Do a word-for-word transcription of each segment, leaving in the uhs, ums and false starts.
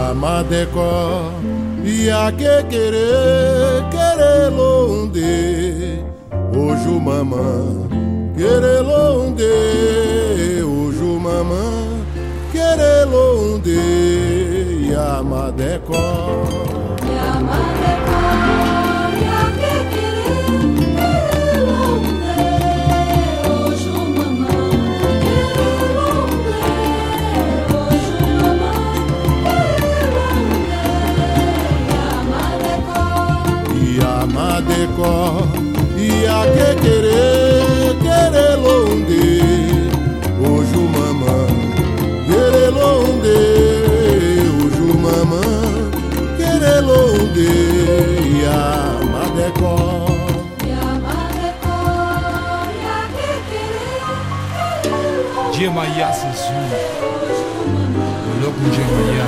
Madecó e a que querer querer londe hoje o mamã querer londe hoje o mamã querer londe e a Madecó e a Madecó e a que querer querer londe hoje o mamã querer londe hoje o mamã e a Madecó e a que querer querer londe hoje o mamã querer londe hoje o mamã querer londe e a Madecó e a Madecó e a que querer querer londe Jemaya Sessu Louco Jemaya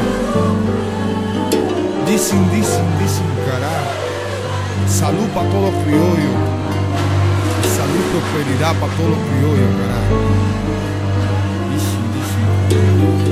Dicen, dicen, dicen, caralho. Salud para todos los criollos. Salud y prosperidad para todos los criollos, carajo. Dicen, dicen.